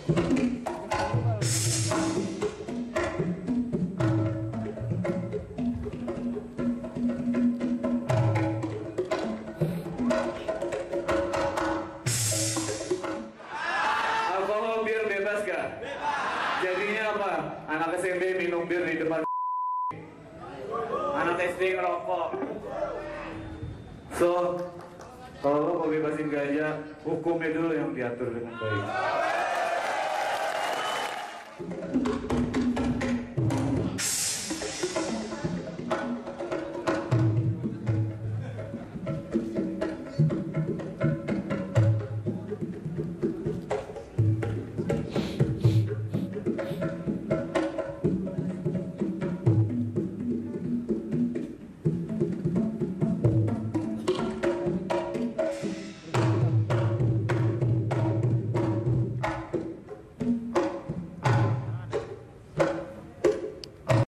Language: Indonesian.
Alkohol bir bebas gak? Jadinya apa? Anak SMP minum bir di depan, anak SD ngerokok. So, kalau lo mau bebasin ganja, hukumnya dulu yang diatur dengan baik.